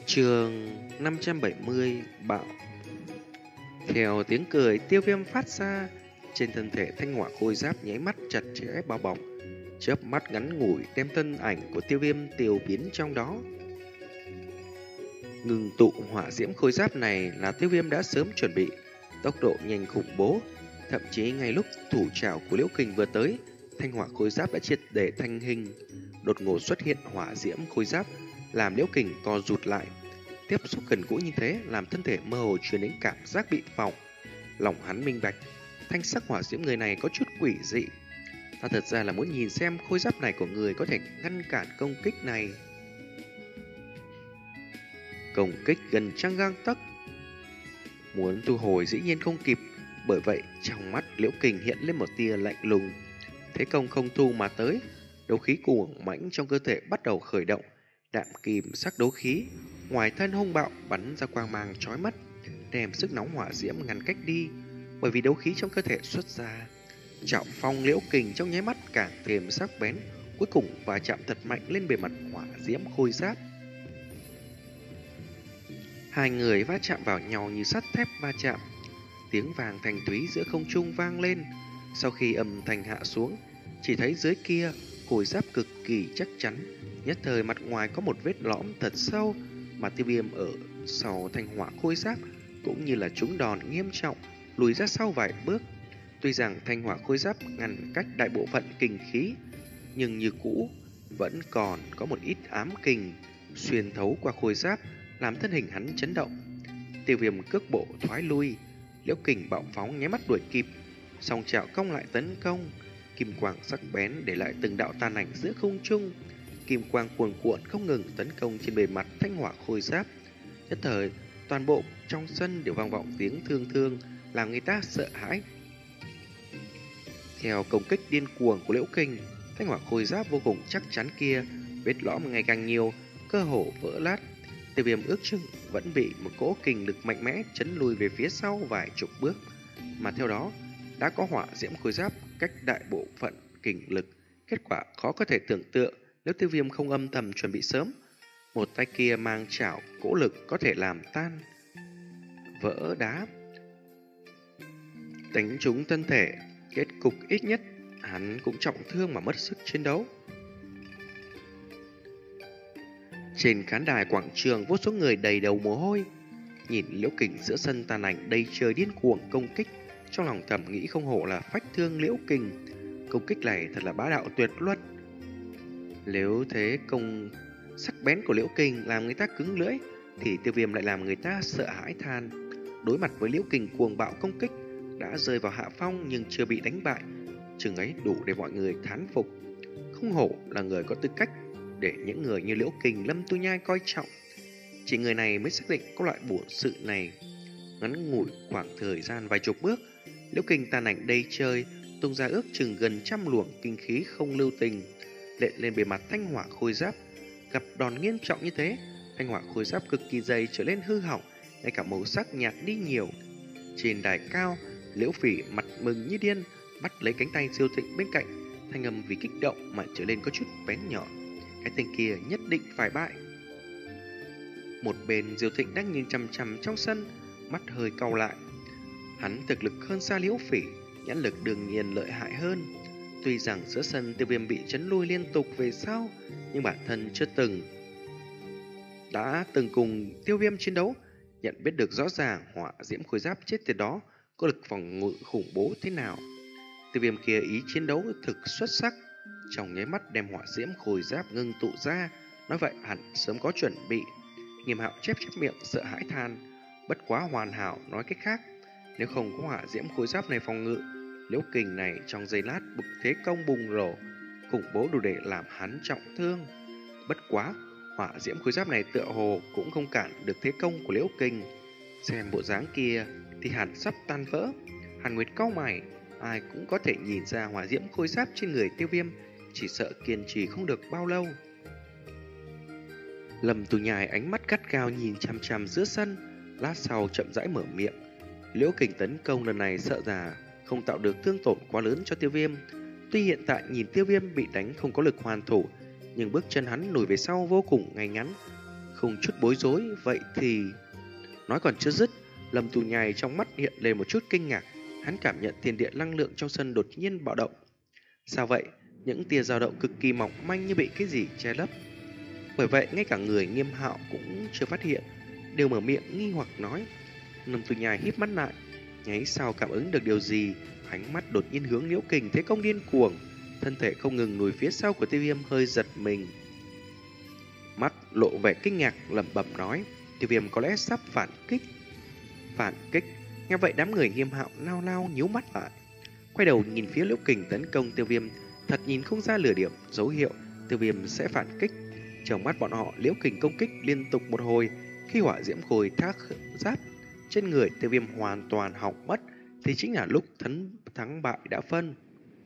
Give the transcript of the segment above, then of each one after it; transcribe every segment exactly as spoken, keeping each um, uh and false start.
Chương năm trăm bảy mươi Bạo. Theo tiếng cười Tiêu Viêm phát ra, trên thân thể thanh hỏa khôi giáp nháy mắt chặt chẽ bao bọc, chớp mắt ngắn ngủi đem thân ảnh của Tiêu Viêm tiêu biến trong đó. Ngừng tụ hỏa diễm khôi giáp này là Tiêu Viêm đã sớm chuẩn bị, tốc độ nhanh khủng bố, thậm chí ngay lúc thủ trảo của Liễu Kình vừa tới, thanh hỏa khôi giáp đã triệt để thành hình. Đột ngột xuất hiện hỏa diễm khôi giáp làm Liễu Kình co rụt lại. Tiếp xúc gần gũi như thế làm thân thể mơ hồ truyền đến cảm giác bị phỏng. Lòng hắn minh bạch, thanh sắc hỏa diễm người này có chút quỷ dị. Ta thật ra là muốn nhìn xem khôi giáp này của người có thể ngăn cản công kích này. Công kích gần trăng gang tấc, muốn thu hồi dĩ nhiên không kịp. Bởi vậy trong mắt Liễu Kình hiện lên một tia lạnh lùng. Thế công không thu mà tới, đấu khí cuồng mãnh trong cơ thể bắt đầu khởi động. Đạm kim sắc đấu khí ngoài thân hung bạo bắn ra quang mang chói mắt, đem sức nóng hỏa diễm ngăn cách đi. Bởi vì đấu khí trong cơ thể xuất ra, trọng phong Liễu Kình trong nháy mắt càng thêm sắc bén, cuối cùng va chạm thật mạnh lên bề mặt hỏa diễm khôi giáp. Hai người va chạm vào nhau như sắt thép va chạm, tiếng vàng thanh thúy giữa không trung vang lên. Sau khi âm thanh hạ xuống, chỉ thấy dưới kia khôi giáp cực kỳ chắc chắn, nhất thời mặt ngoài có một vết lõm thật sâu, mà Tiêu Viêm ở sau thanh hỏa khôi giáp cũng như là trúng đòn nghiêm trọng, lùi ra sau vài bước. Tuy rằng thanh hỏa khôi giáp ngăn cách đại bộ phận kình khí, nhưng như cũ vẫn còn có một ít ám kình xuyên thấu qua khôi giáp, làm thân hình hắn chấn động. Tiêu Viêm cước bộ thoái lui, Liễu Kình bạo phóng nháy mắt đuổi kịp, song chảo cong lại tấn công. Kim quang sắc bén để lại từng đạo tàn ảnh giữa không trung, kim quang cuồn cuộn không ngừng tấn công trên bề mặt thanh hỏa khôi giáp. Nhất thời toàn bộ trong sân đều vang vọng tiếng thương thương, làm người ta sợ hãi. Theo công kích điên cuồng của Liễu Kình, thanh hỏa khôi giáp vô cùng chắc chắn kia vết lõm ngày càng nhiều, cơ hồ vỡ lát. Tiêu Viêm ước chừng vẫn bị một cỗ kình lực mạnh mẽ chấn lùi về phía sau vài chục bước, mà theo đó đã có hỏa diễm khôi giáp cách đại bộ phận kình lực. Kết quả khó có thể tưởng tượng nếu Tiêu Viêm không âm thầm chuẩn bị sớm. Một tay kia mang chảo cỗ lực có thể làm tan vỡ đá, đánh trúng thân thể, kết cục ít nhất hắn cũng trọng thương mà mất sức chiến đấu. Trên khán đài quảng trường vô số người đầy đầu mồ hôi, nhìn Liễu Kình giữa sân tàn ảnh đầy trời điên cuồng công kích, trong lòng thầm nghĩ không hổ là phách thương Liễu Kình, công kích này thật là bá đạo tuyệt luân. Nếu thế công sắc bén của Liễu Kình làm người ta cứng lưỡi, thì Tiêu Viêm lại làm người ta sợ hãi than. Đối mặt với Liễu Kình cuồng bạo công kích, đã rơi vào hạ phong nhưng chưa bị đánh bại, chừng ấy đủ để mọi người thán phục. Không hổ là người có tư cách để những người như Liễu Kình, Lâm Tu Nhai coi trọng. Chỉ người này mới xác định có loại bổn sự này. Ngắn ngủi khoảng thời gian vài chục bước, Liễu Kình tàn ảnh đầy trời, tung ra ước chừng gần trăm luồng kinh khí không lưu tình, lện lên bề mặt thanh hỏa khôi giáp. Gặp đòn nghiêm trọng như thế, thanh hỏa khôi giáp cực kỳ dày trở nên hư hỏng, ngay cả màu sắc nhạt đi nhiều. Trên đài cao, Liễu Phỉ mặt mừng như điên, bắt lấy cánh tay Diêu Thịnh bên cạnh, thanh âm vì kích động mà trở lên có chút bén nhọn. Cái tên kia nhất định phải bại. Một bên Diêu Thịnh đang nhìn chằm chằm trong sân, mắt hơi cau lại. Hắn thực lực hơn xa Liễu Phỉ, nhãn lực đương nhiên lợi hại hơn. Tuy rằng giữa sân Tiêu Viêm bị chấn lui liên tục về sau, nhưng bản thân chưa từng đã từng cùng Tiêu Viêm chiến đấu, nhận biết được rõ ràng hỏa diễm khôi giáp chết từ đó có lực phòng ngự khủng bố thế nào. Tiêu Viêm kia ý chiến đấu thực xuất sắc, trong nháy mắt đem hỏa diễm khôi giáp ngưng tụ ra. Nói vậy hẳn sớm có chuẩn bị. Nghiêm Hạo chép chép miệng sợ hãi than, bất quá hoàn hảo. Nói cách khác, nếu không có hỏa diễm khôi giáp này phòng ngự, Liễu Kình này trong giây lát bực thế công bùng nổ, khủng bố đủ để làm hắn trọng thương. Bất quá hỏa diễm khôi giáp này tựa hồ cũng không cản được thế công của Liễu Kình. Xem bộ dáng kia thì hẳn sắp tan vỡ. Hàn Nguyệt cau mày, ai cũng có thể nhìn ra hỏa diễm khôi giáp trên người Tiêu Viêm chỉ sợ kiên trì không được bao lâu. Lâm Tu Nhai ánh mắt gắt gao nhìn chằm chằm giữa sân, lát sau chậm rãi mở miệng. Liễu Kình tấn công lần này sợ là không tạo được thương tổn quá lớn cho Tiêu Viêm. Tuy hiện tại nhìn Tiêu Viêm bị đánh không có lực hoàn thủ, nhưng bước chân hắn lùi về sau vô cùng ngay ngắn, cùng chút bối rối. Vậy thì... Nói còn chưa dứt, Lâm Tu Nhai trong mắt hiện lên một chút kinh ngạc. Hắn cảm nhận thiên địa năng lượng trong sân đột nhiên bạo động. Sao vậy? Những tia dao động cực kỳ mỏng manh như bị cái gì che lấp. Bởi vậy ngay cả người Nghiêm Hạo cũng chưa phát hiện, đều mở miệng nghi hoặc nói. Lâm Tu Nhai híp mắt lại, nháy sau cảm ứng được điều gì, ánh mắt đột nhiên hướng Liễu Kình thế công điên cuồng, thân thể không ngừng lùi phía sau của Tiêu Viêm hơi giật mình. Mắt lộ vẻ kinh ngạc lẩm bẩm nói, Tiêu Viêm có lẽ sắp phản kích. Phản kích? Nghe vậy đám người Nghiêm Hạo nao nao nhíu mắt lại, quay đầu nhìn phía Liễu Kình tấn công Tiêu Viêm, thật nhìn không ra lửa điểm dấu hiệu Tiêu Viêm sẽ phản kích. Trong mắt bọn họ, Liễu Kình công kích liên tục một hồi, khi hỏa diễm khôi thác giáp trên người Tiêu Viêm hoàn toàn hỏng mất, thì chính là lúc thắng thắng bại đã phân.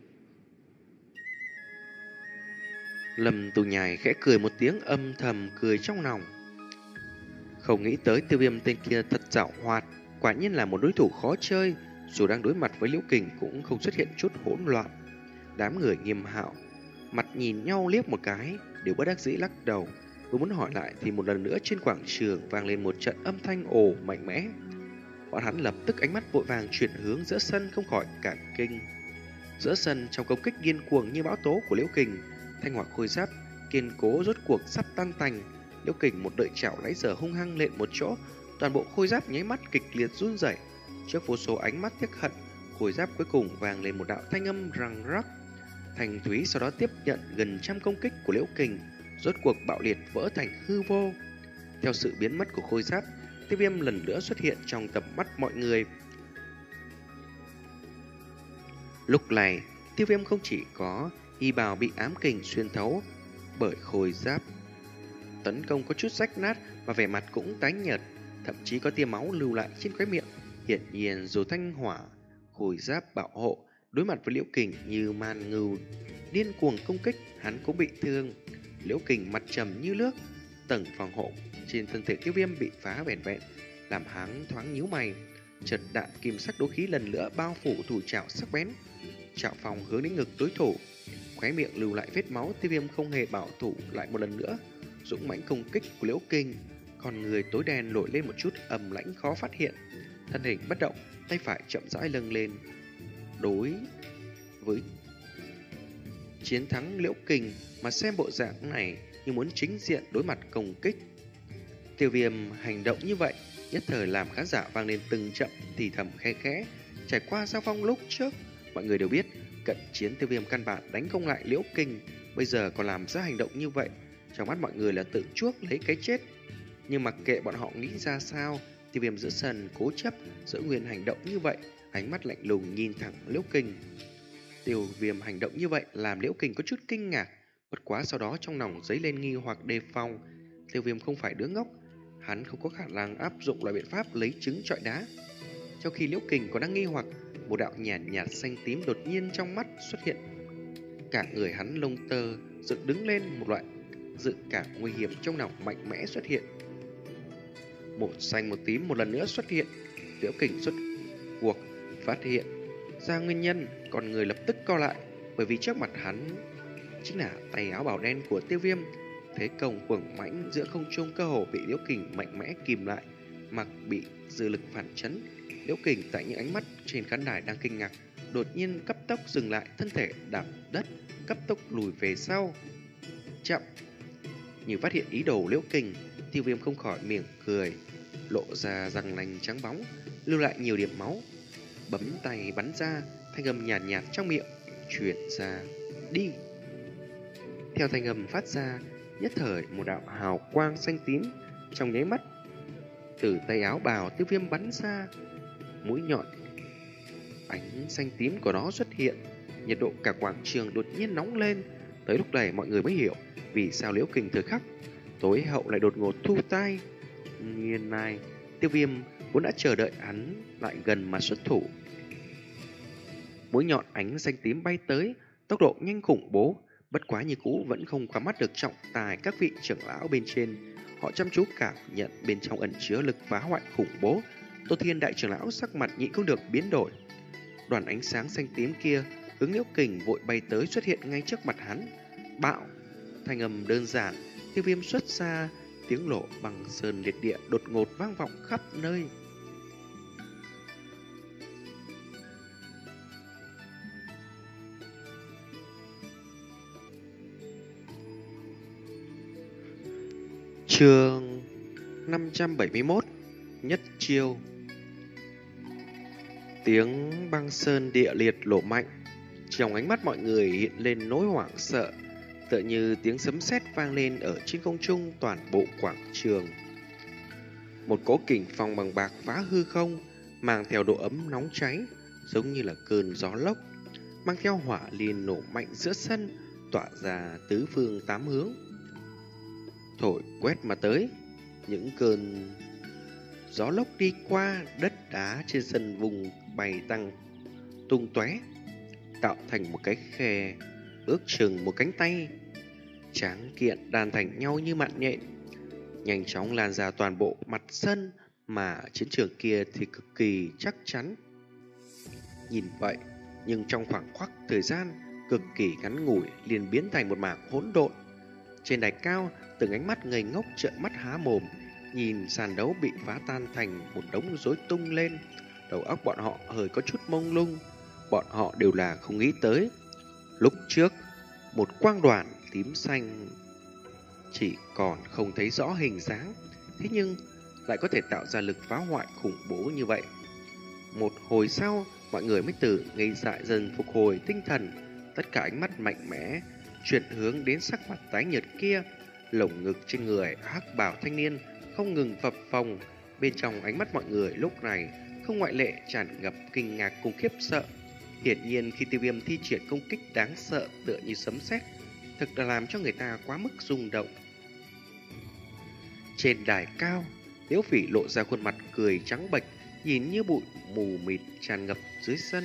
Lâm Tu Nhai khẽ cười một tiếng, âm thầm cười trong lòng. Không nghĩ tới Tiêu Viêm tên kia thật giảo hoạt, quả nhiên là một đối thủ khó chơi, dù đang đối mặt với Liễu Kình cũng không xuất hiện chút hỗn loạn. Đám người Nghiêm Hạo mặt nhìn nhau liếc một cái, đều bất đắc dĩ lắc đầu. Vừa muốn hỏi lại thì một lần nữa trên quảng trường vang lên một trận âm thanh ồ mạnh mẽ. Bọn hắn lập tức ánh mắt vội vàng chuyển hướng giữa sân, không khỏi cả kinh. Giữa sân trong công kích điên cuồng như bão tố của Liễu Kình, thanh hỏa khôi giáp kiên cố rốt cuộc sắp tan tành. Liễu Kình một đợi chảo nãy giờ hung hăng lên một chỗ, toàn bộ khôi giáp nháy mắt kịch liệt run rẩy. Trước vô số ánh mắt tiếc hận, khôi giáp cuối cùng vang lên một đạo thanh âm răng rắc. Thành Thúy sau đó tiếp nhận gần trăm công kích của Liễu Kình, rốt cuộc bạo liệt vỡ thành hư vô. Theo sự biến mất của khôi giáp, Tiêu Viêm lần nữa xuất hiện trong tầm mắt mọi người. Lúc này, Tiêu Viêm không chỉ có y bào bị ám kình xuyên thấu bởi khôi giáp, tấn công có chút rách nát và vẻ mặt cũng tái nhợt, thậm chí có tia máu lưu lại trên khóe miệng. Hiển nhiên dù thanh hỏa khôi giáp bảo hộ, đối mặt với Liễu Kình như man ngưu điên cuồng công kích, hắn cũng bị thương. Liễu Kình mặt trầm như nước, tầng phòng hộ trên thân thể Tiêu Viêm bị phá vẹn vẹn, làm hắn thoáng nhíu mày. Chợt đạn kim sắc đố khí lần nữa bao phủ thủ trảo sắc bén, trảo phòng hướng đến ngực đối thủ, khóe miệng lưu lại vết máu. Tiêu Viêm không hề bảo thủ, lại một lần nữa dũng mãnh công kích của Liễu Kình. Còn người tối đen nổi lên một chút ầm lãnh khó phát hiện, thân hình bất động, tay phải chậm rãi nâng lên. Đối với chiến thắng Liễu Kình mà xem bộ dạng này như muốn chính diện đối mặt công kích. Tiêu Viêm hành động như vậy nhất thời làm khán giả vang lên từng trận thì thầm khẽ khẽ. Trải qua giao phong lúc trước, mọi người đều biết cận chiến Tiêu Viêm căn bản đánh không lại Liễu Kình, bây giờ còn làm ra hành động như vậy, trong mắt mọi người là tự chuốc lấy cái chết. Nhưng mặc kệ bọn họ nghĩ ra sao, Tiêu Viêm giữa sân cố chấp giữ nguyên hành động như vậy, ánh mắt lạnh lùng nhìn thẳng Liễu Kình. Tiêu Viêm hành động như vậy làm Liễu Kình có chút kinh ngạc, bất quá sau đó trong lòng dấy lên nghi hoặc đề phòng. Tiêu Viêm không phải đứa ngốc, hắn không có khả năng áp dụng loại biện pháp lấy trứng trọi đá. Trong khi Liễu Kình còn đang nghi hoặc, một đạo nhàn nhạt, nhạt xanh tím đột nhiên trong mắt xuất hiện. Cả người hắn lông tơ dựng đứng lên, một loại dự cảm nguy hiểm trong lòng mạnh mẽ xuất hiện. Một xanh một tím một lần nữa xuất hiện. Liễu Kình xuất cuộc phát hiện ra nguyên nhân, còn người lập tức co lại, bởi vì trước mặt hắn chính là tay áo bào đen của Tiêu Viêm. Thế công cuồng mãnh giữa không trung cơ hồ bị Liễu Kình mạnh mẽ kìm lại, mặc bị dư lực phản chấn. Liễu Kình tại những ánh mắt trên khán đài đang kinh ngạc, đột nhiên cấp tốc dừng lại, thân thể đạp đất, cấp tốc lùi về sau. Chậm! Như phát hiện ý đồ Liễu Kình, Tiêu Viêm không khỏi miệng cười, lộ ra răng nanh trắng bóng, lưu lại nhiều điểm máu. Bấm tay bắn ra, thanh âm nhàn nhạt, nhạt trong miệng truyền ra, đi. Theo thanh âm phát ra, nhất thời một đạo hào quang xanh tím trong nháy mắt từ tay áo bào Tiêu Viêm bắn ra, mũi nhọn ánh xanh tím của nó xuất hiện. Nhiệt độ cả quảng trường đột nhiên nóng lên. Tới lúc này mọi người mới hiểu vì sao Liễu Kình thời khắc tối hậu lại đột ngột thu tay. Nguyên lai Tiêu Viêm vốn đã chờ đợi hắn lại gần mà xuất thủ. Mũi nhọn ánh xanh tím bay tới, tốc độ nhanh khủng bố, bất quá như cũ vẫn không qua mắt được trọng tài các vị trưởng lão bên trên. Họ chăm chú cảm nhận bên trong ẩn chứa lực phá hoại khủng bố. Tô Thiên đại trưởng lão sắc mặt nhịn không được biến đổi. Đoàn ánh sáng xanh tím kia hướng Liễu Kình vội bay tới, xuất hiện ngay trước mặt hắn. Bạo! Thanh âm đơn giản, Tiêu Viêm xuất ra tiếng nổ băng sơn liệt địa đột ngột vang vọng khắp nơi. Chương năm trăm bảy mươi mốt. Nhất chiêu. Tiếng băng sơn địa liệt nổ mạnh, trong ánh mắt mọi người hiện lên nỗi hoảng sợ, tựa như tiếng sấm sét vang lên ở trên không trung toàn bộ quảng trường. Một cỗ kình phong bằng bạc phá hư không, mang theo độ ấm nóng cháy, giống như là cơn gió lốc, mang theo hỏa liên nổ mạnh giữa sân, tỏa ra tứ phương tám hướng. Thổi quét mà tới, những cơn gió lốc đi qua, đất đá trên sân vùng bay tăng tung tóe, tạo thành một cái khe ước chừng một cánh tay tráng kiện đan thành nhau như mạng nhện, nhanh chóng lan ra toàn bộ mặt sân, mà chiến trường kia thì cực kỳ chắc chắn. Nhìn vậy, nhưng trong khoảng khắc thời gian cực kỳ ngắn ngủi liền biến thành một mảng hỗn độn. Trên đài cao, từng ánh mắt ngây ngốc trợn mắt há mồm, nhìn sàn đấu bị phá tan thành một đống rối tung lên. Đầu óc bọn họ hơi có chút mông lung. Bọn họ đều là không nghĩ tới, lúc trước một quang đoàn tím xanh chỉ còn không thấy rõ hình dáng, thế nhưng lại có thể tạo ra lực phá hoại khủng bố như vậy. Một hồi sau, mọi người mới từ ngây dại dần phục hồi tinh thần. Tất cả ánh mắt mạnh mẽ chuyển hướng đến sắc mặt tái nhợt kia. Lồng ngực trên người hắc bào thanh niên không ngừng phập phồng. Bên trong ánh mắt mọi người lúc này không ngoại lệ tràn ngập kinh ngạc cùng khiếp sợ. Hiển nhiên khi Tiêu Viêm thi triển công kích đáng sợ tựa như sấm sét, thực là làm cho người ta quá mức rung động. Trên đài cao, Liễu Phỉ lộ ra khuôn mặt cười trắng bệch, nhìn như bụi mù mịt tràn ngập dưới sân.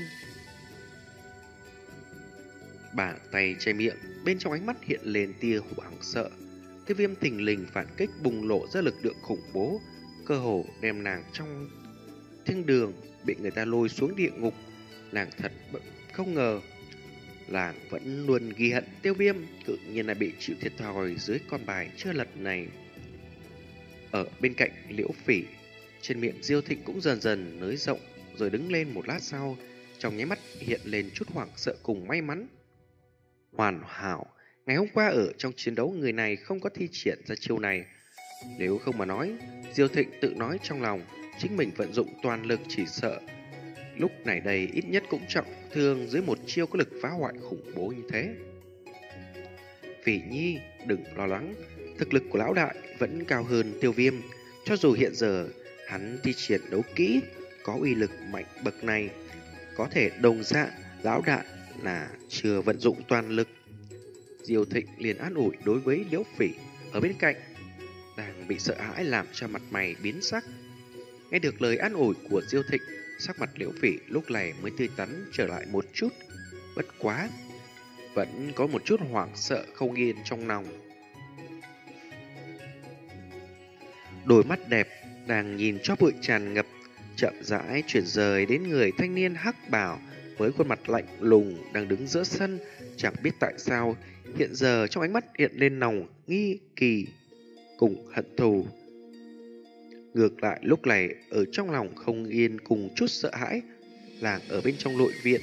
Bàn tay che miệng, bên trong ánh mắt hiện lên tia hoảng sợ. Tiêu Viêm thình lình phản kích bùng lộ ra lực lượng khủng bố, cơ hồ đem nàng trong thiên đường bị người ta lôi xuống địa ngục. Nàng thật không ngờ, nàng vẫn luôn ghi hận Tiêu Viêm, tự nhiên là bị chịu thiệt thòi dưới con bài chưa lật này. Ở bên cạnh Liễu Phỉ, trên miệng Diêu Thịnh cũng dần dần nới rộng, rồi đứng lên một lát sau, trong nháy mắt hiện lên chút hoảng sợ cùng may mắn. Hoàn hảo, ngày hôm qua ở trong chiến đấu người này không có thi triển ra chiêu này. Nếu không mà nói, Diêu Thịnh tự nói trong lòng, chính mình vận dụng toàn lực chỉ sợ lúc này đây ít nhất cũng trọng thương dưới một chiêu có lực phá hoại khủng bố như thế. Phỉ Nhi, đừng lo lắng, thực lực của lão đại vẫn cao hơn Tiêu Viêm. Cho dù hiện giờ hắn thi triển đấu kỹ có uy lực mạnh bậc này, có thể đồng dạng lão đại là chưa vận dụng toàn lực. Diêu Thịnh liền an ủi đối với Liễu Phỉ ở bên cạnh, đang bị sợ hãi làm cho mặt mày biến sắc. Nghe được lời an ủi của Diêu Thịnh, sắc mặt Liễu Phỉ lúc này mới tươi tắn trở lại một chút. Bất quá, vẫn có một chút hoảng sợ không yên trong lòng. Đôi mắt đẹp đang nhìn cho bụi tràn ngập, chậm rãi chuyển rời đến người thanh niên hắc bào với khuôn mặt lạnh lùng đang đứng giữa sân. Chẳng biết tại sao hiện giờ trong ánh mắt hiện lên lòng nghi kỳ cùng hận thù. Ngược lại lúc này ở trong lòng không yên cùng chút sợ hãi. Làng ở bên trong nội viện,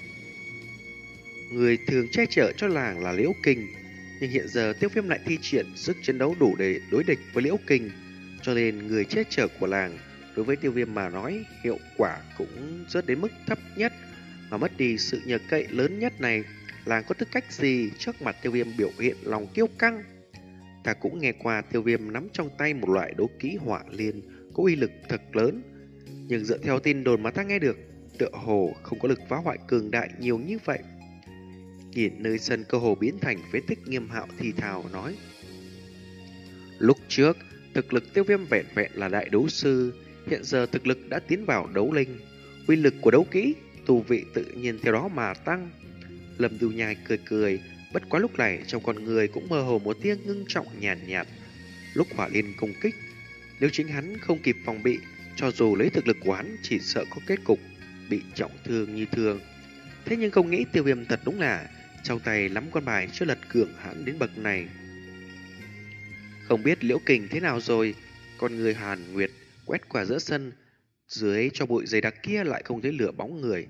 người thường che chở cho làng là Liễu Kình, nhưng hiện giờ Tiêu Viêm lại thi triển sức chiến đấu đủ để đối địch với Liễu Kình, cho nên người che chở của làng đối với Tiêu Viêm mà nói hiệu quả cũng rớt đến mức thấp nhất. Mà mất đi sự nhờ cậy lớn nhất này, làng có tư cách gì trước mặt Tiêu Viêm biểu hiện lòng kiêu căng. Ta cũng nghe qua Tiêu Viêm nắm trong tay một loại đấu kỹ hỏa liên có uy lực thật lớn, nhưng dựa theo tin đồn mà ta nghe được, tựa hồ không có lực phá hoại cường đại nhiều như vậy. Nhìn nơi sân cơ hồ biến thành phế tích, Nghiêm Hạo thì thào nói: lúc trước thực lực Tiêu Viêm vẹn vẹn là đại đấu sư, hiện giờ thực lực đã tiến vào đấu linh, uy lực của đấu kỹ, tu vị tự nhiên theo đó mà tăng. Lâm Du Nhai cười cười, bất quá lúc này trong con người cũng mơ hồ một tia ngưng trọng nhàn nhạt, nhạt. Lúc hỏa liên công kích, nếu chính hắn không kịp phòng bị, cho dù lấy thực lực của hắn chỉ sợ có kết cục bị trọng thương như thường. Thế nhưng không nghĩ Tiêu Viêm thật đúng là trong tay nắm con bài chưa lật cường hãn đến bậc này. Không biết Liễu Kình thế nào rồi, con người Hàn Nguyệt quét qua giữa sân, dưới cho bụi dày đặc kia lại không thấy lửa bóng người.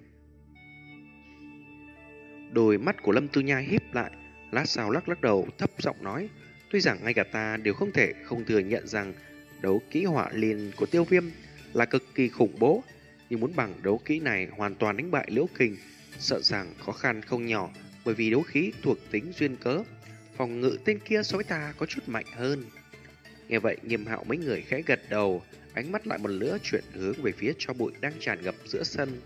Đôi mắt của Lâm Tu Nhai híp lại, lát sau lắc lắc đầu thấp giọng nói, tuy rằng ngay cả ta đều không thể không thừa nhận rằng đấu kỹ hỏa liên của Tiêu Viêm là cực kỳ khủng bố, nhưng muốn bằng đấu kỹ này hoàn toàn đánh bại Liễu Kình, sợ rằng khó khăn không nhỏ, bởi vì đấu khí thuộc tính duyên cớ, phòng ngự tên kia so với ta có chút mạnh hơn. Nghe vậy, Nghiêm Hạo mấy người khẽ gật đầu, ánh mắt lại một nữa chuyển hướng về phía cho bụi đang tràn ngập giữa sân.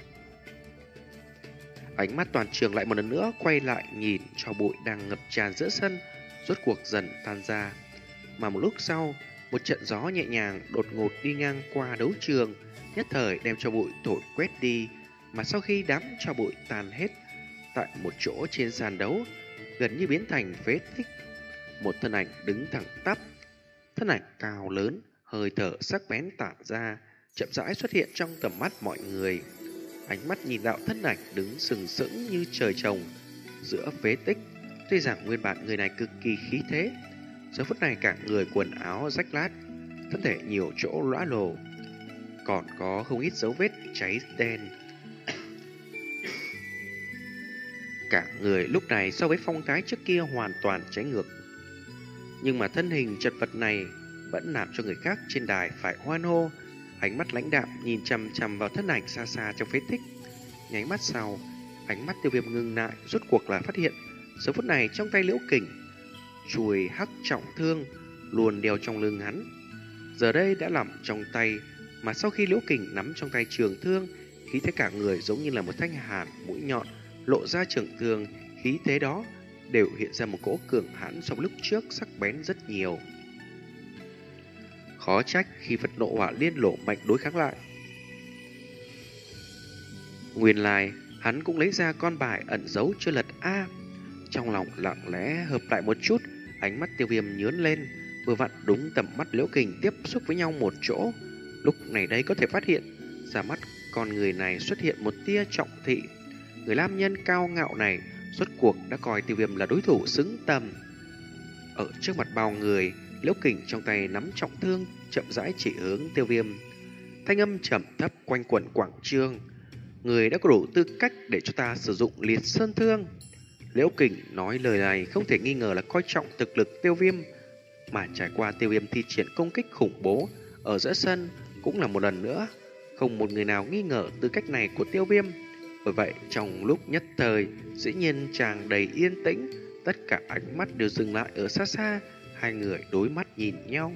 Ánh mắt toàn trường lại một lần nữa quay lại nhìn cho bụi đang ngập tràn giữa sân, rốt cuộc dần tan ra. Mà một lúc sau, một trận gió nhẹ nhàng đột ngột đi ngang qua đấu trường, nhất thời đem cho bụi thổi quét đi, mà sau khi đám cho bụi tan hết, tại một chỗ trên sàn đấu, gần như biến thành phế tích, một thân ảnh đứng thẳng tắp. Thân ảnh cao lớn, hơi thở sắc bén tản ra, chậm rãi xuất hiện trong tầm mắt mọi người. Ánh mắt nhìn đạo thân ảnh đứng sừng sững như trời trồng giữa phế tích. Tuy rằng nguyên bản người này cực kỳ khí thế, giờ phút này cả người quần áo rách lát, thân thể nhiều chỗ lõa lồ, còn có không ít dấu vết cháy đen. Cả người lúc này so với phong thái trước kia hoàn toàn trái ngược, nhưng mà thân hình chật vật này vẫn làm cho người khác trên đài phải hoan hô. Ánh mắt lãnh đạm nhìn chằm chằm vào thân ảnh xa xa trong phế tích. Nháy mắt sau, ánh mắt Tiêu Viêm ngưng lại, rốt cuộc là phát hiện giờ phút này trong tay Liễu Kình chuôi hắc trọng thương luôn đeo trong lưng hắn, giờ đây đã nằm trong tay. Mà sau khi Liễu Kình nắm trong tay trường thương, khí thế cả người giống như là một thanh hàn mũi nhọn lộ ra trường thương, khí thế đó đều hiện ra một cỗ cường hãn so với lúc trước sắc bén rất nhiều. Khó trách khi Phật nộ hỏa liên lộ mạnh đối kháng lại. Nguyên lai hắn cũng lấy ra con bài ẩn giấu chưa lật A. Trong lòng lặng lẽ hợp lại một chút, ánh mắt Tiêu Viêm nhướng lên, vừa vặn đúng tầm mắt Liễu Kình tiếp xúc với nhau một chỗ. Lúc này đây có thể phát hiện ra mắt con người này xuất hiện một tia trọng thị. Người nam nhân cao ngạo này rốt cuộc đã coi Tiêu Viêm là đối thủ xứng tầm. Ở trước mặt bao người, Liễu Kình trong tay nắm trọng thương, chậm rãi chỉ hướng Tiêu Viêm. Thanh âm trầm thấp quanh quẩn quảng trường. Người đã có đủ tư cách để cho ta sử dụng liệt sơn thương. Liễu Kình nói lời này không thể nghi ngờ là coi trọng thực lực Tiêu Viêm, mà trải qua Tiêu Viêm thi triển công kích khủng bố ở giữa sân cũng là một lần nữa không một người nào nghi ngờ tư cách này của Tiêu Viêm. Bởi vậy trong lúc nhất thời, dĩ nhiên tràn đầy yên tĩnh, tất cả ánh mắt đều dừng lại ở xa xa, hai người đối mắt nhìn nhau.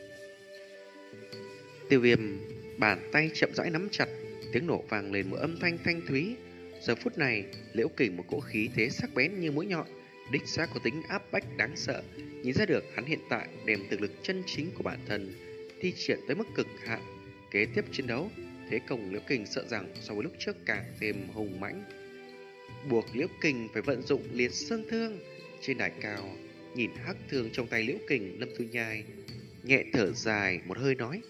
Tiêu Viêm bàn tay chậm rãi nắm chặt, tiếng nổ vang lên một âm thanh thanh thúy. Giờ phút này, Liễu Kình một cỗ khí thế sắc bén như mũi nhọn, đích xác có tính áp bách đáng sợ. Nhìn ra được hắn hiện tại đem thực lực chân chính của bản thân thi triển tới mức cực hạn. Kế tiếp chiến đấu, thế công Liễu Kình sợ rằng so với lúc trước càng thêm hùng mãnh, buộc Liễu Kình phải vận dụng liệt sơn thương. Trên đài cao, nhìn hắc thương trong tay Liễu Kình, Lâm Tu Nhai nhẹ thở dài một hơi nói: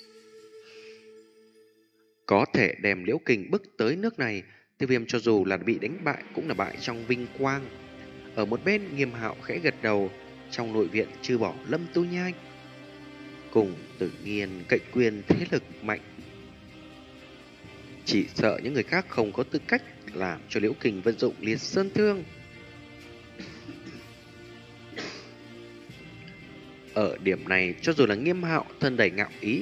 có thể đem Liễu Kình bức tới nước này, Tiêu Viêm cho dù là bị đánh bại cũng là bại trong vinh quang. Ở một bên, Nghiêm Hạo khẽ gật đầu. Trong nội viện trừ bỏ Lâm Tu Nhai cùng Tử Nghiên cậy quyền thế lực mạnh, chỉ sợ những người khác không có tư cách làm cho Liễu Kình vận dụng liệt sơn thương. Ở điểm này, cho dù là Nghiêm Hạo thân đầy ngạo ý,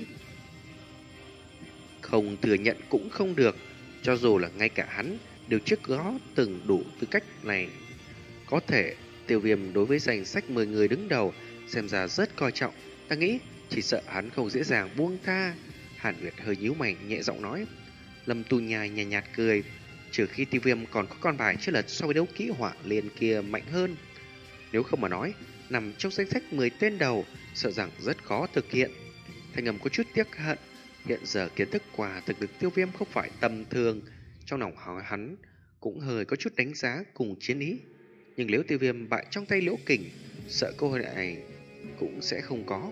không thừa nhận cũng không được. Cho dù là ngay cả hắn đều trước đó từng đủ tư cách này. Có thể Tiêu Viêm đối với danh sách mười người đứng đầu xem ra rất coi trọng. Ta nghĩ chỉ sợ hắn không dễ dàng buông tha. Hàn Nguyệt hơi nhíu mày nhẹ giọng nói. Lâm Tu Nhai nhàn nhạt, nhạt cười. Trừ khi Tiêu Viêm còn có con bài chưa lật so với đấu kỹ hỏa liên kia mạnh hơn, nếu không mà nói nằm trong danh sách mười tên đầu sợ rằng rất khó thực hiện. Thanh âm có chút tiếc hận. Hiện giờ kiến thức qua thực lực Tiêu Viêm không phải tầm thường, trong lòng hắn cũng hơi có chút đánh giá cùng chiến ý. Nhưng nếu Tiêu Viêm bại trong tay Liễu Kình, sợ cơ hội này cũng sẽ không có.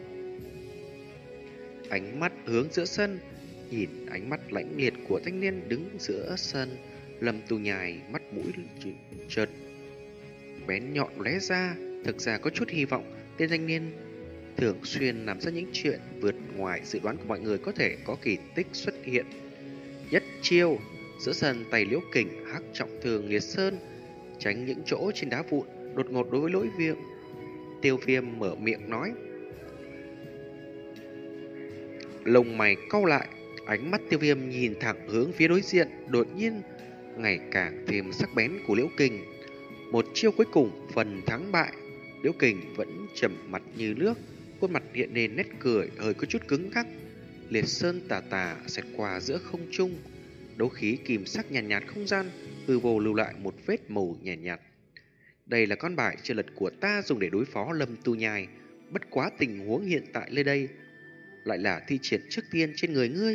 Ánh mắt hướng giữa sân, nhìn ánh mắt lãnh liệt của thanh niên đứng giữa sân, Lâm Tu Nhai mắt mũi chợt bén nhọn lóe ra. Thực ra có chút hy vọng tên thanh niên thường xuyên làm ra những chuyện vượt ngoài dự đoán của mọi người, có thể có kỳ tích xuất hiện. Nhất chiêu, giữa sân tay Liễu Kình hắc trọng thương liệt sơn, tránh những chỗ trên đá vụn. Đột ngột đối với lỗi viêm, Tiêu Viêm mở miệng nói. Lông mày cau lại, ánh mắt Tiêu Viêm nhìn thẳng hướng phía đối diện, đột nhiên ngày càng thêm sắc bén của Liễu Kình. Một chiêu cuối cùng, phần thắng bại, Liễu Kình vẫn trầm mặt như nước, khuôn mặt hiện lên nét cười hơi có chút cứng ngắc. Liệt sơn tà tà xẹt qua giữa không trung, đấu khí kim sắc nhàn nhạt, nhạt không gian, hư vô lưu lại một vết màu nhàn nhạt, nhạt. Đây là con bài chơi lật của ta dùng để đối phó Lâm Tu Nhai, bất quá tình huống hiện tại nơi đây lại là thi triển trước tiên trên người ngươi.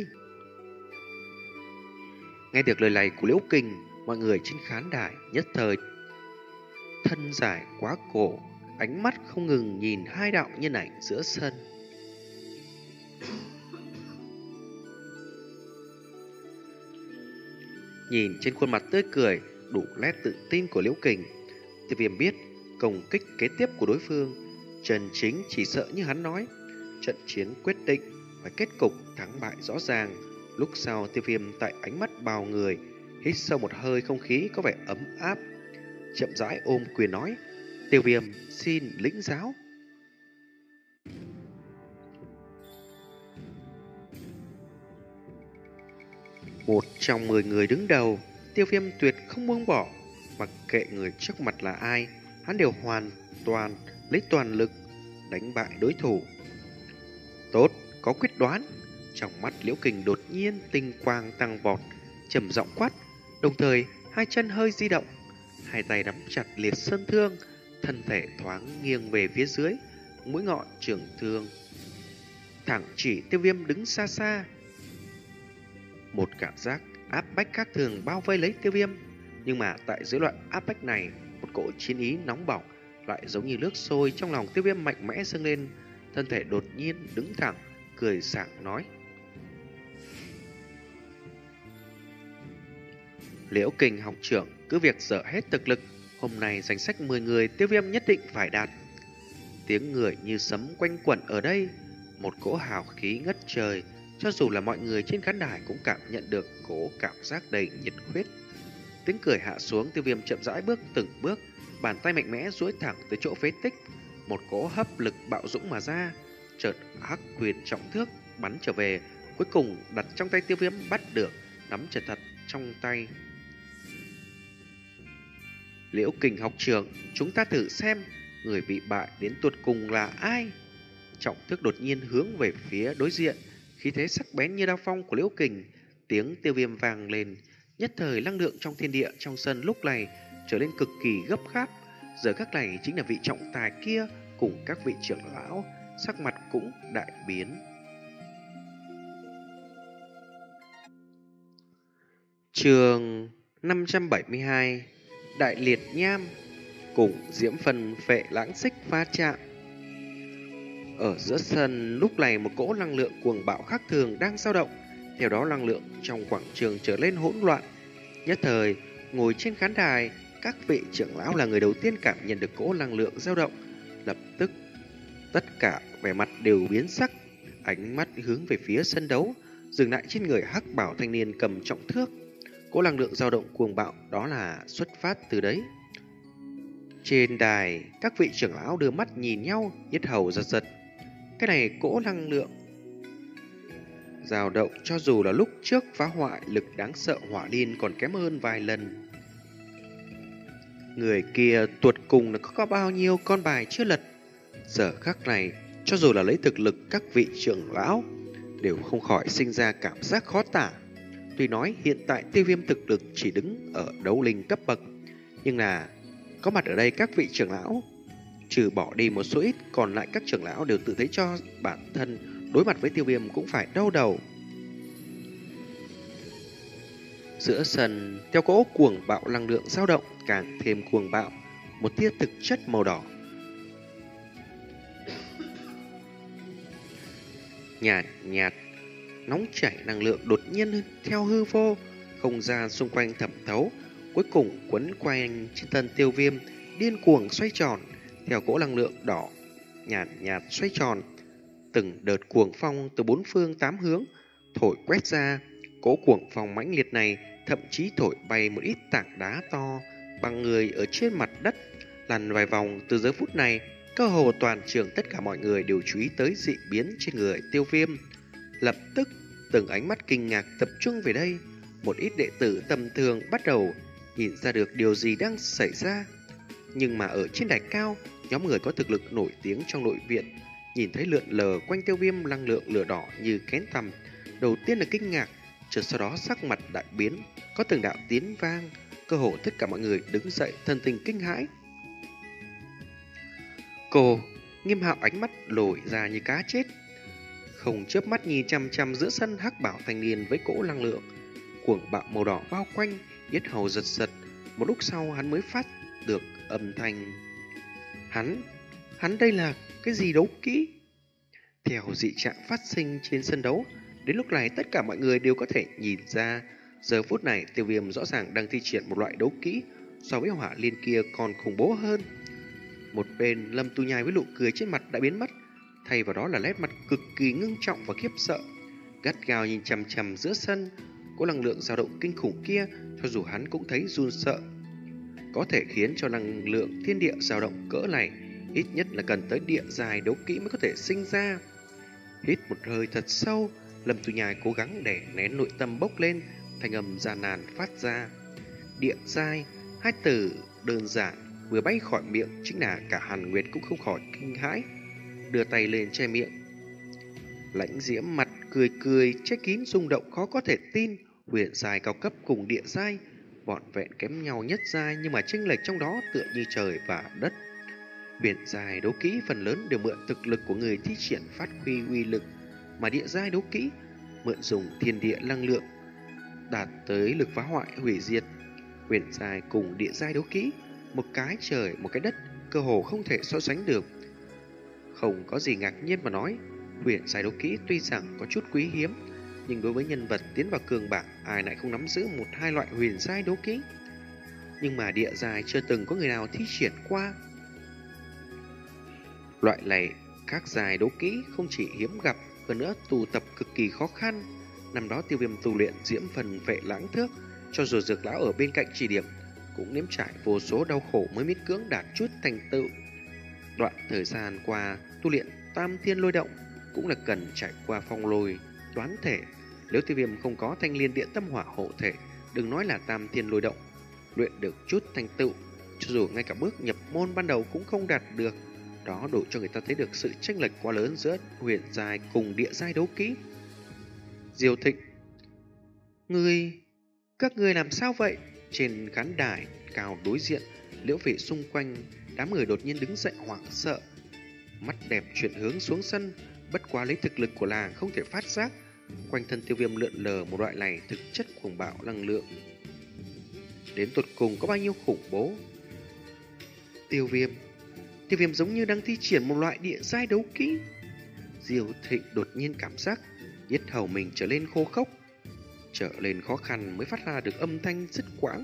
Nghe được lời này của Liễu Kình, mọi người trên khán đài nhất thời thân dài quá cổ, ánh mắt không ngừng nhìn hai đạo nhân ảnh giữa sân. Nhìn trên khuôn mặt tươi cười đủ nét tự tin của Liễu Kình, Tiêu Viêm biết công kích kế tiếp của đối phương chân chính chỉ sợ như hắn nói, trận chiến quyết định và kết cục thắng bại rõ ràng. Lúc sau Tiêu Viêm tại ánh mắt bao người hít sâu một hơi không khí có vẻ ấm áp, chậm rãi ôm quyền nói: Tiêu Viêm xin lĩnh giáo. Một trong mười người đứng đầu, Tiêu Viêm tuyệt không buông bỏ, mặc kệ người trước mặt là ai, hắn đều hoàn toàn lấy toàn lực đánh bại đối thủ. Tốt, có quyết đoán. Trong mắt Liễu Kình đột nhiên tinh quang tăng vọt, trầm giọng quát, đồng thời hai chân hơi di động, hai tay nắm chặt liệt sơn thương, thân thể thoáng nghiêng về phía dưới, mũi ngọn trường thương thẳng chỉ Tiêu Viêm đứng xa xa. Một cảm giác áp bách khác thường bao vây lấy Tiêu Viêm, nhưng mà tại dưới loại áp bách này, một cỗ chiến ý nóng bỏng lại giống như nước sôi trong lòng Tiêu Viêm mạnh mẽ dâng lên, thân thể đột nhiên đứng thẳng, cười sảng nói: Liễu Kình học trưởng cứ việc dở hết thực lực, hôm nay danh sách mười người Tiêu Viêm nhất định phải đạt. Tiếng người như sấm quanh quẩn ở đây, một cỗ hào khí ngất trời, cho dù là mọi người trên khán đài cũng cảm nhận được cỗ cảm giác đầy nhiệt huyết. Tiếng cười hạ xuống, Tiêu Viêm chậm rãi bước từng bước, bàn tay mạnh mẽ duỗi thẳng tới chỗ phế tích, một cỗ hấp lực bạo dũng mà ra, chợt hắc quyền trọng thước bắn trở về, cuối cùng đặt trong tay Tiêu Viêm bắt được, nắm chặt thật trong tay. Liễu Kình học trưởng, chúng ta thử xem người bị bại đến tuột cùng là ai. Trọng thước đột nhiên hướng về phía đối diện, khí thế sắc bén như đao phong của Liễu Kình, tiếng Tiêu Viêm vang lên, nhất thời năng lượng trong thiên địa trong sân lúc này trở nên cực kỳ gấp gáp. Giờ khắc này chính là vị trọng tài kia cùng các vị trưởng lão, sắc mặt cũng đại biến. Chương năm trăm bảy mươi hai, Đại Liệt Nham cùng Diễm Phần Phệ Lãng Xích va chạm. Ở giữa sân lúc này một cỗ năng lượng cuồng bạo khác thường đang dao động, theo đó năng lượng trong quảng trường trở lên hỗn loạn. Nhất thời, ngồi trên khán đài, các vị trưởng lão là người đầu tiên cảm nhận được cỗ năng lượng dao động, lập tức tất cả vẻ mặt đều biến sắc, ánh mắt hướng về phía sân đấu, dừng lại trên người hắc bảo thanh niên cầm trọng thước. Cỗ năng lượng dao động cuồng bạo đó là xuất phát từ đấy. Trên đài, các vị trưởng lão đưa mắt nhìn nhau, nhất hầu giật giật. Cái này cỗ năng lượng dao động cho dù là lúc trước phá hoại lực đáng sợ hỏa liên còn kém hơn vài lần. Người kia tuột cùng là có bao nhiêu con bài chưa lật. Giờ khắc này, cho dù là lấy thực lực các vị trưởng lão, đều không khỏi sinh ra cảm giác khó tả. Tuy nói hiện tại Tiêu Viêm thực lực chỉ đứng ở đấu linh cấp bậc, nhưng là có mặt ở đây các vị trưởng lão, trừ bỏ đi một số ít, còn lại các trưởng lão đều tự thấy cho bản thân đối mặt với Tiêu Viêm cũng phải đau đầu. Giữa sân, theo cỗ cuồng bạo năng lượng dao động càng thêm cuồng bạo, một tia thực chất màu đỏ nhạt nhạt nóng chảy năng lượng đột nhiên theo hư vô, không gian xung quanh thẩm thấu, cuối cùng quấn quanh trên thân Tiêu Viêm, điên cuồng xoay tròn. Theo cỗ năng lượng đỏ nhàn nhạt xoay tròn. Từng đợt cuồng phong từ bốn phương tám hướng thổi quét ra. Cỗ cuồng phong mãnh liệt này thậm chí thổi bay một ít tảng đá to bằng người ở trên mặt đất. Lăn vài vòng. Từ giờ phút này, cơ hồ toàn trường tất cả mọi người đều chú ý tới dị biến trên người Tiêu Viêm. Lập tức, từng ánh mắt kinh ngạc tập trung về đây. Một ít đệ tử tầm thường bắt đầu nhìn ra được điều gì đang xảy ra. Nhưng mà ở trên đài cao, nhóm người có thực lực nổi tiếng trong nội viện nhìn thấy lượn lờ quanh Tiêu Viêm năng lượng lửa đỏ như kén tằm, đầu tiên là kinh ngạc, chợt sau đó sắc mặt đại biến, có từng đạo tiếng vang, cơ hồ tất cả mọi người đứng dậy thân tình kinh hãi. Cô, Nghiêm Hạo ánh mắt lồi ra như cá chết, không chớp mắt nhìn chằm chằm giữa sân hắc bảo thanh niên với cỗ năng lượng cuồng bạo màu đỏ bao quanh, yết hầu giật giật. Một lúc sau hắn mới phát được âm thanh. Hắn, hắn đây là cái gì đấu kỹ? Theo dị trạng phát sinh trên sân đấu, đến lúc này tất cả mọi người đều có thể nhìn ra, giờ phút này Tiêu Viêm rõ ràng đang thi triển một loại đấu kỹ so với hỏa liên kia còn khủng bố hơn. Một bên Lâm Tu Nhai với nụ cười trên mặt đã biến mất, thay vào đó là nét mặt cực kỳ ngưng trọng và khiếp sợ, gắt gao nhìn chằm chằm giữa sân. Có năng lượng dao động kinh khủng kia, cho dù hắn cũng thấy run sợ. Có thể khiến cho năng lượng thiên địa dao động cỡ này, ít nhất là cần tới địa dài đấu kỹ mới có thể sinh ra. Hít một hơi thật sâu, Lâm Tu Nhai cố gắng để nén nội tâm bốc lên, thanh âm gian nan phát ra. Địa giai, hai từ đơn giản vừa bay khỏi miệng, chính là cả Hàn Nguyệt cũng không khỏi kinh hãi, đưa tay lên che miệng. Lãnh Diễm mặt cười cười, che kín rung động khó có thể tin. Huyền giai cao cấp cùng địa giai vỏn vẹn kém nhau nhất giai, nhưng mà chênh lệch trong đó tựa như trời và đất. Huyền giai đấu kỹ phần lớn đều mượn thực lực của người thi triển phát huy uy lực, mà địa giai đấu kỹ mượn dùng thiên địa năng lượng đạt tới lực phá hoại hủy diệt. Huyền giai cùng địa giai đấu kỹ, một cái trời một cái đất, cơ hồ không thể so sánh được. Không có gì ngạc nhiên mà nói, huyền giai đấu kỹ tuy rằng có chút quý hiếm, nhưng đối với nhân vật tiến vào cường bảng, ai lại không nắm giữ một hai loại huyền giai đấu kỹ. Nhưng mà địa giai chưa từng có người nào thi triển qua. Loại này các giai đấu kỹ không chỉ hiếm gặp, hơn nữa tù tập cực kỳ khó khăn. Năm đó Tiêu Viêm tu luyện diễm phần vệ lãng thước, cho dù Dược lão ở bên cạnh chỉ điểm, cũng nếm trải vô số đau khổ mới miễn cưỡng đạt chút thành tựu. Đoạn thời gian qua tu luyện tam thiên lôi động cũng là cần trải qua phong lôi toán thể. Nếu Tiêu Viêm không có thanh liên địa tâm hỏa hộ thể, đừng nói là tam thiên lôi động, luyện được chút thành tựu, cho dù ngay cả bước nhập môn ban đầu cũng không đạt được. Đó đủ cho người ta thấy được sự chênh lệch quá lớn giữa huyền giai cùng địa giai đấu kỹ. Diêu Thịnh, ngươi, các ngươi làm sao vậy? Trên khán đài cao đối diện, Liễu Phỉ xung quanh đám người đột nhiên đứng dậy hoảng sợ, mắt đẹp chuyển hướng xuống sân. Bất quá lấy thực lực của làng không thể phát giác, quanh thân Tiêu Viêm lượn lờ một loại này thực chất cuồng bạo năng lượng, đến tột cùng có bao nhiêu khủng bố. Tiêu Viêm, Tiêu Viêm giống như đang thi triển một loại địa giai đấu kỹ. Diêu Thịnh đột nhiên cảm giác yết hầu mình trở lên khô khốc, trở lên khó khăn mới phát ra được âm thanh dứt quãng.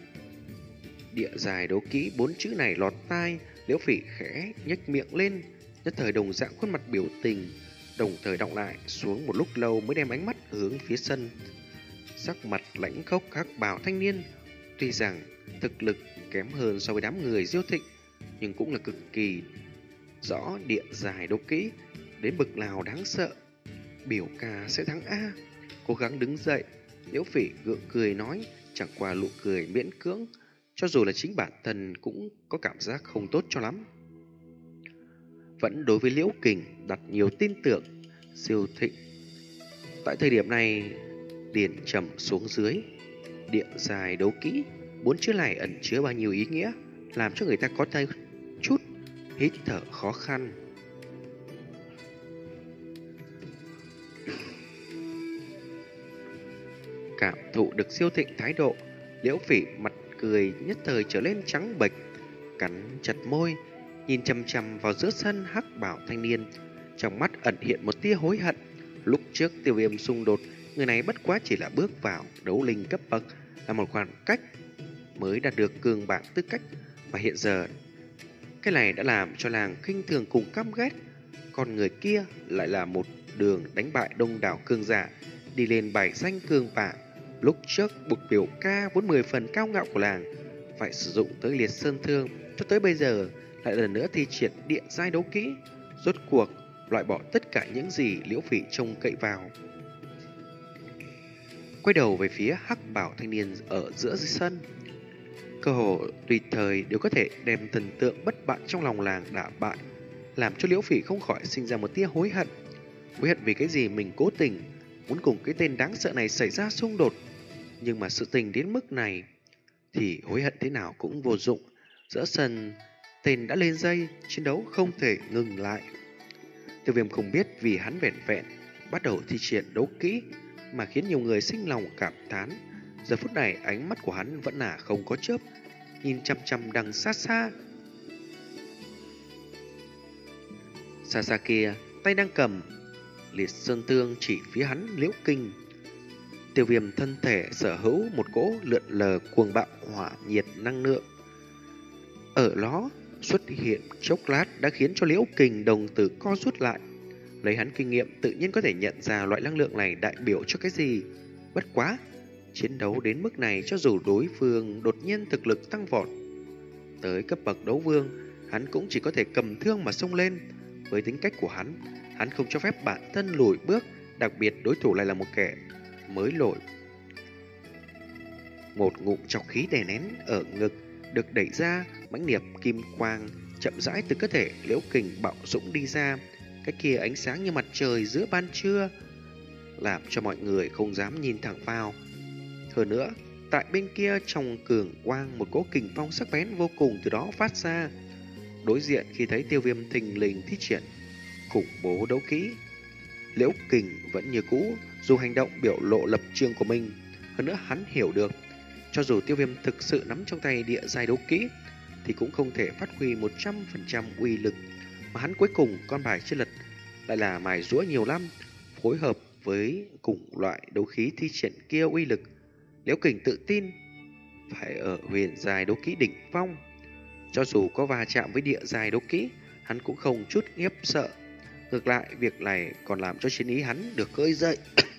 Địa giai đấu kỹ, bốn chữ này lọt tai, Liễu Phỉ khẽ nhếch miệng lên, nhất thời đồng dạng khuôn mặt biểu tình, đồng thời đọng lại xuống một lúc lâu mới đem ánh mắt hướng phía sân. Sắc mặt lãnh khốc hắc bào thanh niên, tuy rằng thực lực kém hơn so với đám người Diêu Thịnh, nhưng cũng là cực kỳ rõ địa giai đấu kỹ đến bực nào đáng sợ. Biểu ca sẽ thắng a. Cố gắng đứng dậy, Liễu Phỉ gượng cười nói, chẳng qua nụ cười miễn cưỡng, cho dù là chính bản thân cũng có cảm giác không tốt cho lắm. Vẫn đối với Liễu Kình đặt nhiều tin tưởng, Diêu Thịnh tại thời điểm này liền trầm xuống dưới. Địa giai đấu kỹ, bốn chữ này ẩn chứa bao nhiêu ý nghĩa, làm cho người ta có tay chút hít thở khó khăn. Cảm thụ được Diêu Thịnh thái độ, Liễu Phỉ mặt cười nhất thời trở lên trắng bệch, cắn chặt môi, nhìn chăm chăm vào giữa sân hắc bảo thanh niên, trong mắt ẩn hiện một tia hối hận. Lúc trước Tiêu Viêm xung đột, người này bất quá chỉ là bước vào đấu linh cấp bậc, là một khoảng cách mới đạt được cường bảng tư cách, và hiện giờ Cái này đã làm cho làng khinh thường cùng căm ghét. Còn người kia lại là một đường đánh bại đông đảo cường giả, đi lên bài danh cường bảng. Lúc trước bục biểu ca vốn mười phần cao ngạo của làng phải sử dụng tới liệt sơn thương, cho tới bây giờ lại lần nữa thi triển địa giai đấu kỹ, rốt cuộc loại bỏ tất cả những gì Liễu Phỉ trông cậy vào. Quay đầu về phía hắc bảo thanh niên ở giữa sân, cơ hồ tùy thời đều có thể đem thần tượng bất bại trong lòng làng đả bại, làm cho Liễu Phỉ không khỏi sinh ra một tia hối hận. Hối hận vì cái gì mình cố tình muốn cùng cái tên đáng sợ này xảy ra xung đột. Nhưng mà sự tình đến mức này thì hối hận thế nào cũng vô dụng. Giữa sân, tên đã lên dây, chiến đấu không thể ngừng lại. Tiêu Viêm không biết vì hắn vẹn vẹn bắt đầu thi triển đấu kỹ mà khiến nhiều người sinh lòng cảm thán. Giờ phút này ánh mắt của hắn vẫn là không có chớp, nhìn chăm chăm đằng xa xa. Xa xa kia, tay đang cầm liệt sơn tương chỉ phía hắn Liễu Kinh. Tiêu Viêm thân thể sở hữu một cỗ lượn lờ cuồng bạo hỏa nhiệt năng lượng. Ở đó xuất hiện chốc lát đã khiến cho Liễu Kinh đồng tử co rút lại. Lấy hắn kinh nghiệm tự nhiên có thể nhận ra loại năng lượng này đại biểu cho cái gì. Bất quá, chiến đấu đến mức này cho dù đối phương đột nhiên thực lực tăng vọt tới cấp bậc đấu vương, hắn cũng chỉ có thể cầm thương mà xông lên. Với tính cách của hắn, hắn không cho phép bản thân lùi bước, đặc biệt đối thủ lại là một kẻ mới nổi. Một ngụm trọc khí đè nén ở ngực được đẩy ra, mãnh liệt kim quang chậm rãi từ cơ thể Liễu Kình bạo dũng đi ra. Cái kia ánh sáng như mặt trời giữa ban trưa, làm cho mọi người không dám nhìn thẳng vào. Hơn nữa, tại bên kia trong cường quang một cỗ kình phong sắc bén vô cùng từ đó phát ra. Đối diện khi thấy Tiêu Viêm thình lình thi triển khủng bố đấu kỹ, Liễu Kình vẫn như cũ, dù hành động biểu lộ lập trường của mình. Hơn nữa hắn hiểu được, cho dù Tiêu Viêm thực sự nắm trong tay địa giai đấu kỹ thì cũng không thể phát huy một trăm phần trăm uy lực, mà hắn cuối cùng con bài chưa lật lại là mài giũa nhiều năm, phối hợp với cùng loại đấu khí thi triển kia uy lực. Liễu Kình tự tin phải ở huyền giai đấu kỹ đỉnh phong, cho dù có va chạm với địa giai đấu kỹ, hắn cũng không chút khiếp sợ. Ngược lại, việc này còn làm cho chiến ý hắn được khơi dậy.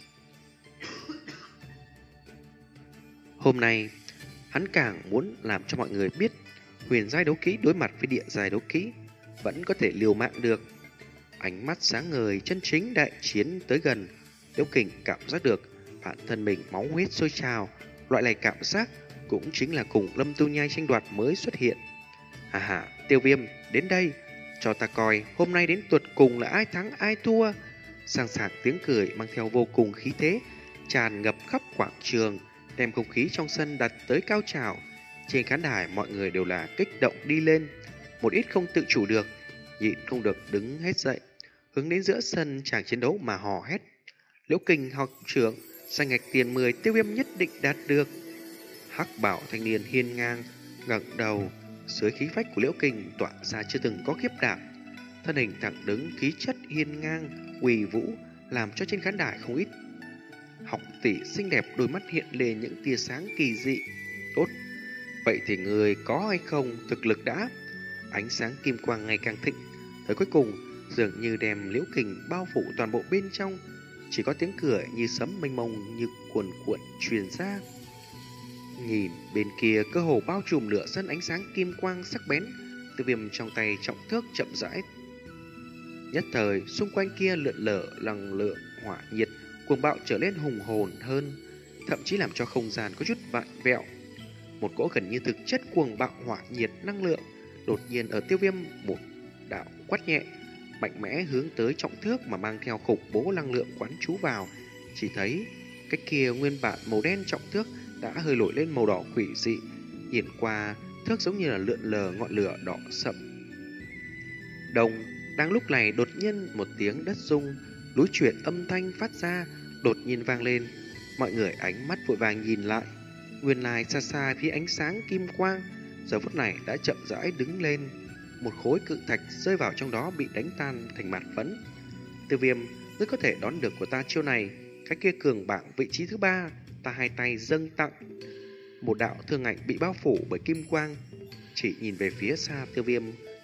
Hôm nay, hắn càng muốn làm cho mọi người biết huyền giai đấu kỹ đối mặt với địa giai đấu kỹ vẫn có thể liều mạng được. Ánh mắt sáng ngời, chân chính đại chiến tới gần, Liễu Kình cảm giác được bản thân mình máu huyết sôi trào. Loại này cảm giác cũng chính là cùng Lâm Tu Nhai tranh đoạt mới xuất hiện. Hà hà, Tiêu Viêm, đến đây, cho ta coi hôm nay đến tuột cùng là ai thắng ai thua. Sàng sạc tiếng cười mang theo vô cùng khí thế tràn ngập khắp quảng trường, đem không khí trong sân đặt tới cao trào. Trên khán đài mọi người đều là kích động đi lên, một ít không tự chủ được, nhịn không được đứng hết dậy, hướng đến giữa sân chàng chiến đấu mà hò hét. Liễu Kình học trưởng, danh ngạch tiền mười Tiêu Viêm nhất định đạt được. Hắc bảo thanh niên hiên ngang ngẩng đầu, dưới khí phách của Liễu Kình tỏa ra chưa từng có khiếp đảm, thân hình thẳng đứng, khí chất hiên ngang uy vũ, làm cho trên khán đài không ít học tỷ xinh đẹp đôi mắt hiện lên những tia sáng kỳ dị. Tốt, vậy thì người có hay không thực lực đã. Ánh sáng kim quang ngày càng thịnh, tới cuối cùng dường như đem Liễu Kình bao phủ toàn bộ bên trong. Chỉ có tiếng cười như sấm mênh mông như cuồn cuộn truyền ra. Nhìn bên kia cơ hồ bao trùm nửa sân ánh sáng kim quang sắc bén. Tiêu Viêm trong tay trọng thước chậm rãi. Nhất thời xung quanh kia lượn lờ năng lượng hỏa nhiệt cuồng bạo trở lên hùng hồn hơn, thậm chí làm cho không gian có chút vặn vẹo. Một cỗ gần như thực chất cuồng bạo hỏa nhiệt năng lượng đột nhiên ở Tiêu Viêm một đạo quát nhẹ, mạnh mẽ hướng tới trọng thước mà mang theo khủng bố năng lượng quán trú vào. Chỉ thấy cái kia nguyên bản màu đen trọng thước đã hơi nổi lên màu đỏ quỷ dị, nhìn qua thước giống như là lượn lờ ngọn lửa đỏ sậm. Đồng, đang lúc này đột nhiên một tiếng đất rung, núi chuyển âm thanh phát ra, đột nhiên vang lên. Mọi người ánh mắt vội vàng nhìn lại, nguyên lai xa xa phía ánh sáng kim quang giờ phút này đã chậm rãi đứng lên. Một khối cự thạch rơi vào trong đó bị đánh tan thành mạt phấn. Tiêu Viêm, ngươi có thể đón được của ta chiêu này. Cái kia cường bảng vị trí thứ ba, ta hai tay dâng tặng. Một đạo thương ảnh bị bao phủ bởi kim quang. Chỉ nhìn về phía xa, Tiêu Viêm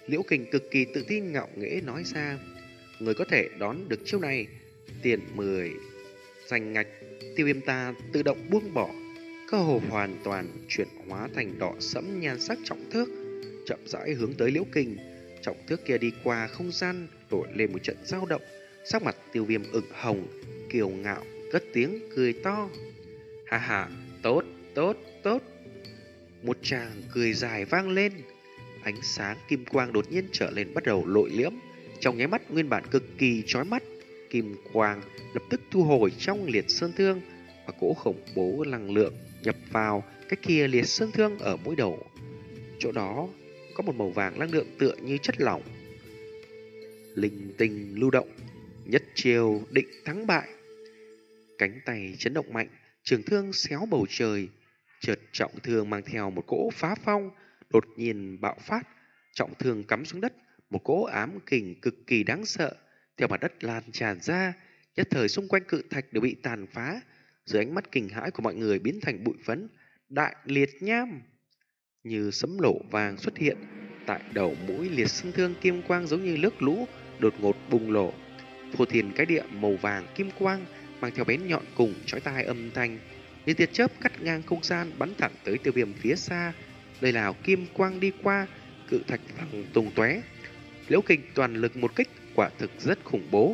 Liễu Kình cực kỳ tự tin ngạo nghễ nói ra: người có thể đón được chiêu này, tiền mười danh ngạch. Tiêu Viêm ta tự động buông bỏ, cơ hồ hoàn toàn chuyển hóa thành đỏ sẫm nhan sắc trọng thước, chậm rãi hướng tới Liễu Kình. Trọng thước kia đi qua không gian nổi lên một trận dao động, sắc mặt Tiêu Viêm ửng hồng, kiêu ngạo cất tiếng cười to: ha ha, tốt, tốt, tốt. Một tràng cười dài vang lên, ánh sáng kim quang đột nhiên trở lên bắt đầu lội liễm. Trong nháy mắt nguyên bản cực kỳ chói mắt, kim quang lập tức thu hồi trong liệt sơn thương, và cỗ khủng bố năng lượng nhập vào cái kia liệt sơn thương ở mũi đầu. Chỗ đó có một màu vàng năng lượng tựa như chất lỏng, linh tinh lưu động, nhất chiêu định thắng bại. Cánh tay chấn động mạnh, trường thương xéo bầu trời, chợt trọng thương mang theo một cỗ phá phong đột nhiên bạo phát, trọng thương cắm xuống đất, một cỗ ám kình cực kỳ đáng sợ theo mặt đất lan tràn ra, nhất thời xung quanh cự thạch đều bị tàn phá, dưới ánh mắt kinh hãi của mọi người biến thành bụi phấn. Đại liệt nham như sấm nổ vàng xuất hiện tại đầu mũi liệt sơn thương, kim quang giống như nước lũ đột ngột bùng nổ, phô thiên cái địa màu vàng kim quang mang theo bén nhọn cùng chói tai âm thanh như tia chớp cắt ngang không gian bắn thẳng tới Tiêu Viêm phía xa. Nơi nào kim quang đi qua, cự thạch văng tung tóe. Liễu Kình toàn lực một kích quả thực rất khủng bố.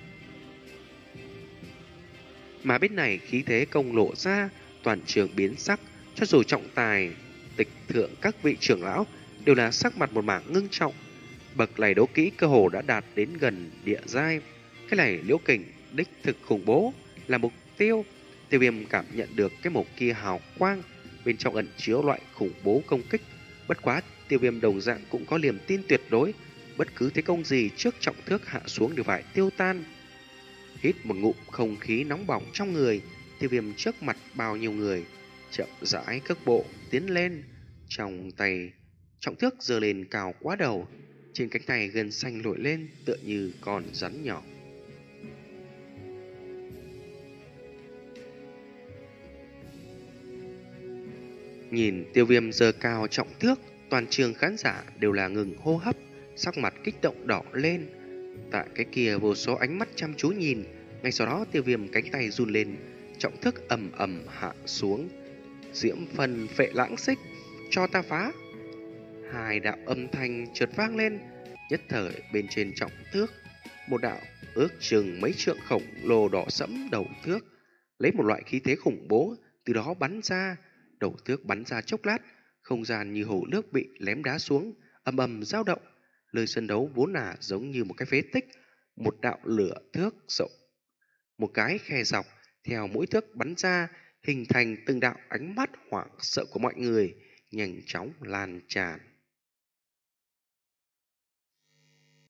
Mà bên này khí thế công lộ ra, toàn trường biến sắc, cho dù trọng tài, tịch thượng các vị trưởng lão đều là sắc mặt một mảng ngưng trọng. Bậc này đấu kỹ cơ hồ đã đạt đến gần địa giai. Cái này Liễu Kình đích thực khủng bố là mục tiêu. Tiêu Viêm cảm nhận được cái màu kia hào quang, bên trong ẩn chứa loại khủng bố công kích. Bất quá Tiêu Viêm đồng dạng cũng có niềm tin tuyệt đối, bất cứ thế công gì trước trọng thước hạ xuống đều phải tiêu tan. Hít một ngụm không khí nóng bỏng trong người, Tiêu Viêm trước mặt bao nhiêu người chậm rãi cước bộ tiến lên, trong tay trọng thước giơ lên cao quá đầu, trên cánh tay gân xanh nổi lên tựa như con rắn nhỏ. Nhìn Tiêu Viêm giơ cao trọng thước, toàn trường khán giả đều là ngừng hô hấp, sắc mặt kích động đỏ lên. Tại cái kia vô số ánh mắt chăm chú nhìn, ngay sau đó Tiêu Viêm cánh tay run lên, trọng thước ầm ầm hạ xuống. Diễm phần phệ lãng xích, cho ta phá. Hai đạo âm thanh chợt vang lên, nhất thời bên trên trọng thước, một đạo ước chừng mấy trượng khổng lồ đỏ sẫm đầu thước, lấy một loại khí thế khủng bố từ đó bắn ra. Đầu thước bắn ra chốc lát, không gian như hồ nước bị lém đá xuống, ầm ầm dao động. Nơi sân đấu vốn là giống như một cái phế tích, một đạo lửa thước rộng, một cái khe dọc theo mỗi thước bắn ra, hình thành từng đạo ánh mắt hoảng sợ của mọi người, nhanh chóng lan tràn.